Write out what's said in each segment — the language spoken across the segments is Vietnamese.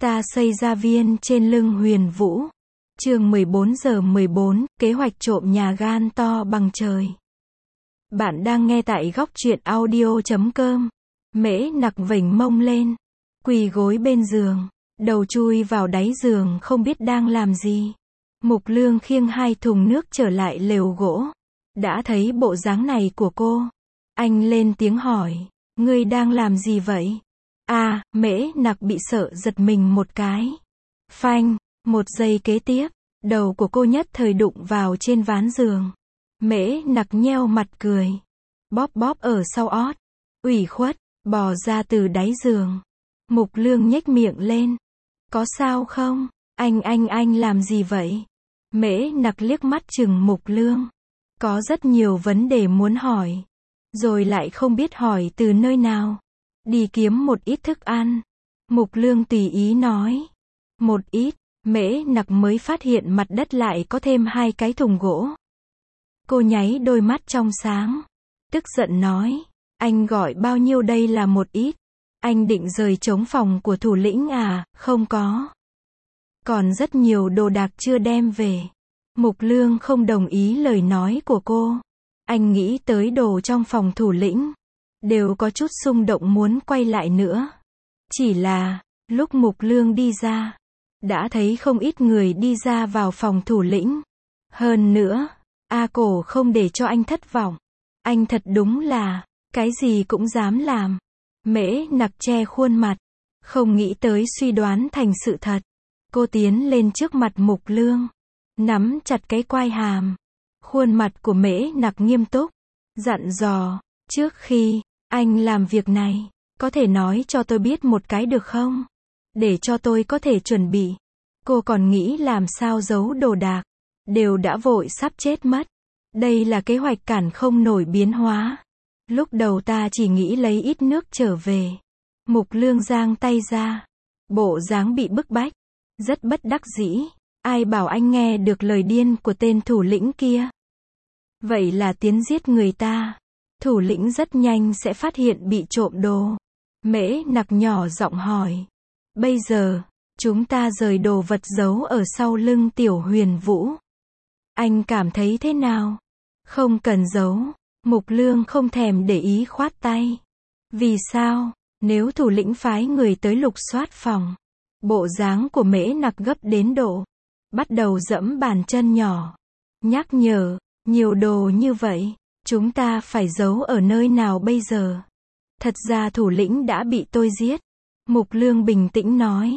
Ta xây gia viên trên lưng Huyền Vũ. Chương 14:14, kế hoạch trộm nhà gan to bằng trời. Bạn đang nghe tại góc truyện audio.com. Mễ Nặc vểnh mông lên, quỳ gối bên giường, đầu chui vào đáy giường không biết đang làm gì. Mục Lương khiêng 2 thùng nước trở lại lều gỗ. Đã thấy bộ dáng này của cô, anh lên tiếng hỏi, ngươi đang làm gì vậy? Mễ Nặc bị sợ giật mình một cái. Phanh, một giây kế tiếp, đầu của cô nhất thời đụng vào trên ván giường. Mễ Nặc nheo mặt cười, bóp bóp ở sau ót, ủy khuất, bò ra từ đáy giường. Mục Lương nhếch miệng lên. Có sao không? Anh làm gì vậy? Mễ Nặc liếc mắt chừng Mục Lương. Có rất nhiều vấn đề muốn hỏi, rồi lại không biết hỏi từ nơi nào. Đi kiếm một ít thức ăn. Mục Lương tùy ý nói. Một ít. Mễ Nặc mới phát hiện mặt đất lại có thêm 2 cái thùng gỗ. Cô nháy đôi mắt trong sáng, tức giận nói, anh gọi bao nhiêu đây là một ít? Anh định rời trống phòng của thủ lĩnh à? Không có. Còn rất nhiều đồ đạc chưa đem về. Mục Lương không đồng ý lời nói của cô. Anh nghĩ tới đồ trong phòng thủ lĩnh, đều có chút xung động muốn quay lại nữa. Chỉ là, lúc Mục Lương đi ra, đã thấy không ít người đi ra vào phòng thủ lĩnh. Hơn nữa, Cổ không để cho anh thất vọng. Anh thật đúng là, cái gì cũng dám làm. Mễ Nặc che khuôn mặt, không nghĩ tới suy đoán thành sự thật. Cô tiến lên trước mặt Mục Lương, nắm chặt cái quai hàm. Khuôn mặt của Mễ Nặc nghiêm túc, dặn dò, trước khi anh làm việc này, có thể nói cho tôi biết một cái được không? Để cho tôi có thể chuẩn bị. Cô còn nghĩ làm sao giấu đồ đạc, đều đã vội sắp chết mất. Đây là kế hoạch cản không nổi biến hóa. Lúc đầu ta chỉ nghĩ lấy ít nước trở về. Mục Lương giang tay ra, bộ dáng bị bức bách, rất bất đắc dĩ. Ai bảo anh nghe được lời điên của tên thủ lĩnh kia? Vậy là tiến giết người ta. Thủ lĩnh rất nhanh sẽ phát hiện bị trộm đồ. Mễ Nặc nhỏ giọng hỏi. Bây giờ, chúng ta rời đồ vật giấu ở sau lưng Tiểu Huyền Vũ. Anh cảm thấy thế nào? Không cần giấu. Mục Lương không thèm để ý khoát tay. Vì sao? Nếu thủ lĩnh phái người tới lục soát phòng. Bộ dáng của Mễ Nặc gấp đến độ bắt đầu giẫm bàn chân nhỏ. Nhắc nhở, nhiều đồ như vậy, chúng ta phải giấu ở nơi nào bây giờ? Thật ra thủ lĩnh đã bị tôi giết. Mục Lương bình tĩnh nói.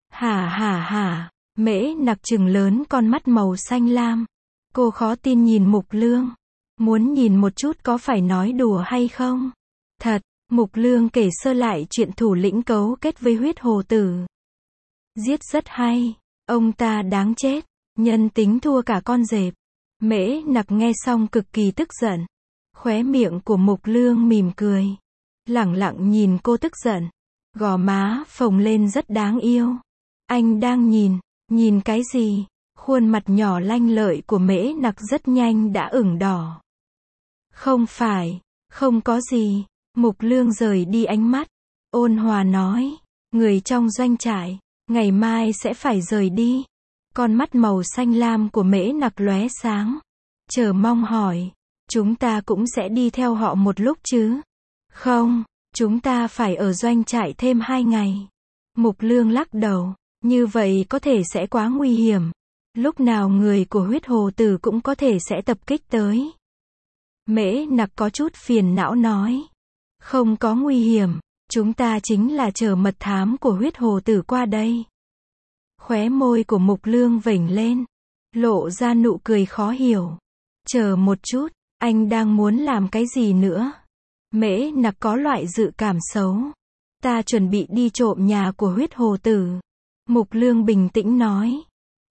Hả? Mễ Nặc trừng lớn con mắt màu xanh lam. Cô khó tin nhìn Mục Lương. Muốn nhìn một chút có phải nói đùa hay không? Thật. Mục Lương kể sơ lại chuyện thủ lĩnh cấu kết với Huyết Hồ Tử. Giết rất hay. Ông ta đáng chết. Nhân tính thua cả con dẹp. Mễ Nặc nghe xong cực kỳ tức giận. Khóe miệng của Mục Lương mỉm cười. Lẳng lặng nhìn cô tức giận. Gò má phồng lên rất đáng yêu. Anh đang nhìn cái gì? Khuôn mặt nhỏ lanh lợi của Mễ Nặc rất nhanh đã ửng đỏ. Không phải, không có gì. Mục Lương rời đi ánh mắt, ôn hòa nói, người trong doanh trại, ngày mai sẽ phải rời đi. Con mắt màu xanh lam của Mễ Nặc lóe sáng, chờ mong hỏi, chúng ta cũng sẽ đi theo họ một lúc chứ? Không, chúng ta phải ở doanh trại thêm 2 ngày. Mục Lương lắc đầu, như vậy có thể sẽ quá nguy hiểm. Lúc nào người của Huyết Hồ Tử cũng có thể sẽ tập kích tới. Mễ Nặc có chút phiền não nói. Không có nguy hiểm, chúng ta chính là chờ mật thám của Huyết Hồ Tử qua đây. Khóe môi của Mục Lương vểnh lên, lộ ra nụ cười khó hiểu. Chờ một chút, anh đang muốn làm cái gì nữa? Mễ Nặc có loại dự cảm xấu. Ta chuẩn bị đi trộm nhà của Huyết Hồ Tử. Mục Lương bình tĩnh nói.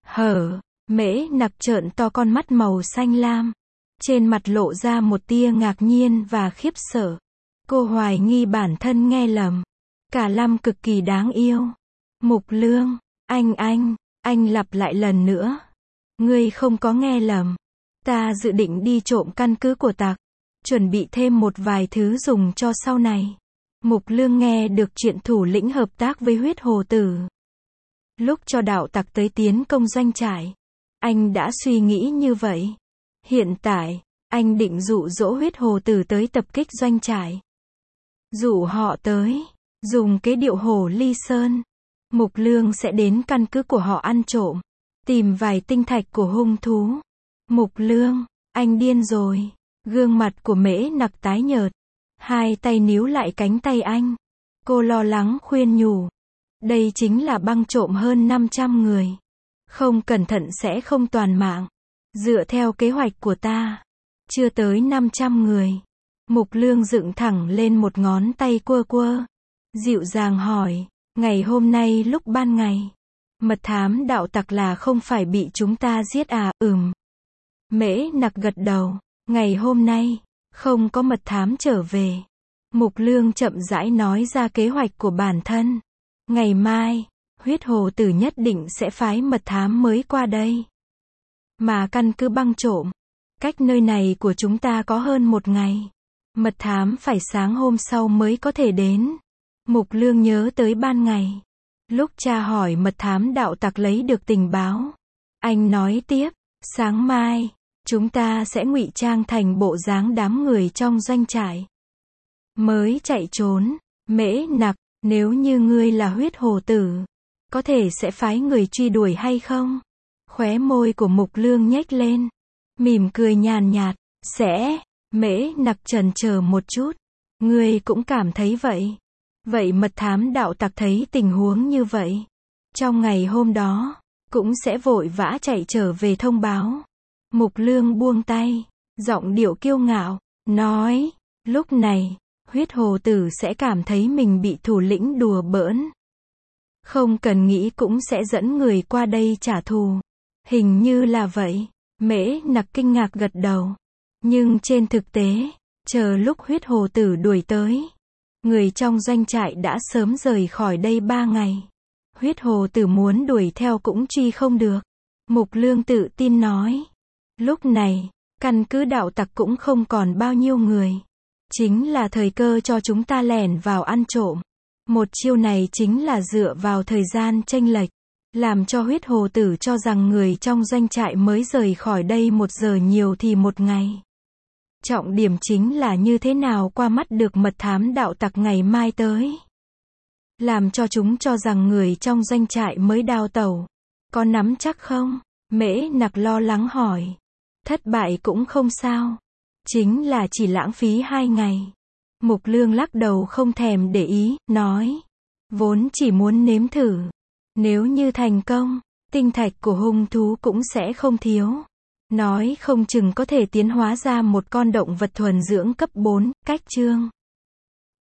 Mễ Nặc trợn to con mắt màu xanh lam. Trên mặt lộ ra một tia ngạc nhiên và khiếp sợ. Cô hoài nghi bản thân nghe lầm. Cả Lâm cực kỳ đáng yêu. Mục Lương, anh lặp lại lần nữa. Ngươi không có nghe lầm. Ta dự định đi trộm căn cứ của tặc. Chuẩn bị thêm một vài thứ dùng cho sau này. Mục Lương nghe được chuyện thủ lĩnh hợp tác với Huyết Hồ Tử. Lúc cho đạo tặc tới tiến công doanh trại, anh đã suy nghĩ như vậy. Hiện tại, anh định dụ dỗ huyết hồ tử tới tập kích doanh trại. Dụ họ tới, dùng kế điệu hổ ly sơn. Mục Lương sẽ đến căn cứ của họ ăn trộm, tìm vài tinh thạch của hung thú. Mục Lương, anh điên rồi. Gương mặt của Mễ Nặc tái nhợt, hai tay níu lại cánh tay anh. Cô lo lắng khuyên nhủ. Đây chính là băng trộm hơn 500 người. Không cẩn thận sẽ không toàn mạng. Dựa theo kế hoạch của ta, chưa tới 500 người. Mục Lương dựng thẳng lên một ngón tay quơ quơ. Dịu dàng hỏi, ngày hôm nay lúc ban ngày, mật thám đạo tặc là không phải bị chúng ta giết à? Mễ Nặc gật đầu, ngày hôm nay, không có mật thám trở về. Mục Lương chậm rãi nói ra kế hoạch của bản thân. Ngày mai, huyết hồ tử nhất định sẽ phái mật thám mới qua đây. Mà căn cứ băng trộm, cách nơi này của chúng ta có hơn một ngày. Mật thám phải sáng hôm sau mới có thể đến. Mục Lương nhớ tới ban ngày. Lúc cha hỏi mật thám đạo tặc lấy được tình báo. Anh nói tiếp, sáng mai, chúng ta sẽ ngụy trang thành bộ dáng đám người trong doanh trại. Mới chạy trốn. Mễ Nặc, nếu như ngươi là huyết hồ tử, có thể sẽ phái người truy đuổi hay không? Khóe môi của Mục Lương nhếch lên, mỉm cười nhàn nhạt, sẽ. Mễ Nặc chần chờ một chút. Ngươi cũng cảm thấy vậy. Vậy mật thám đạo tặc thấy tình huống như vậy, trong ngày hôm đó, cũng sẽ vội vã chạy trở về thông báo. Mục Lương buông tay, giọng điệu kiêu ngạo, nói, lúc này, huyết hồ tử sẽ cảm thấy mình bị thủ lĩnh đùa bỡn. Không cần nghĩ cũng sẽ dẫn người qua đây trả thù. Hình như là vậy. Mễ Nặc kinh ngạc gật đầu. Nhưng trên thực tế, chờ lúc huyết hồ tử đuổi tới, người trong doanh trại đã sớm rời khỏi đây 3 ngày. Huyết hồ tử muốn đuổi theo cũng truy không được. Mục Lương tự tin nói. Lúc này, căn cứ đạo tặc cũng không còn bao nhiêu người. Chính là thời cơ cho chúng ta lẻn vào ăn trộm. Một chiêu này chính là dựa vào thời gian chênh lệch, làm cho huyết hồ tử cho rằng người trong doanh trại mới rời khỏi đây 1 giờ nhiều thì 1 ngày. Trọng điểm chính là như thế nào qua mắt được mật thám đạo tặc ngày mai tới. Làm cho chúng cho rằng người trong doanh trại mới đào tẩu. Có nắm chắc không? Mễ Nặc lo lắng hỏi. Thất bại cũng không sao. Chính là chỉ lãng phí 2 ngày. Mục Lương lắc đầu không thèm để ý, nói. Vốn chỉ muốn nếm thử. Nếu như thành công, tinh thạch của hung thú cũng sẽ không thiếu. Nói không chừng có thể tiến hóa ra một con động vật thuần dưỡng cấp 4, cách chương.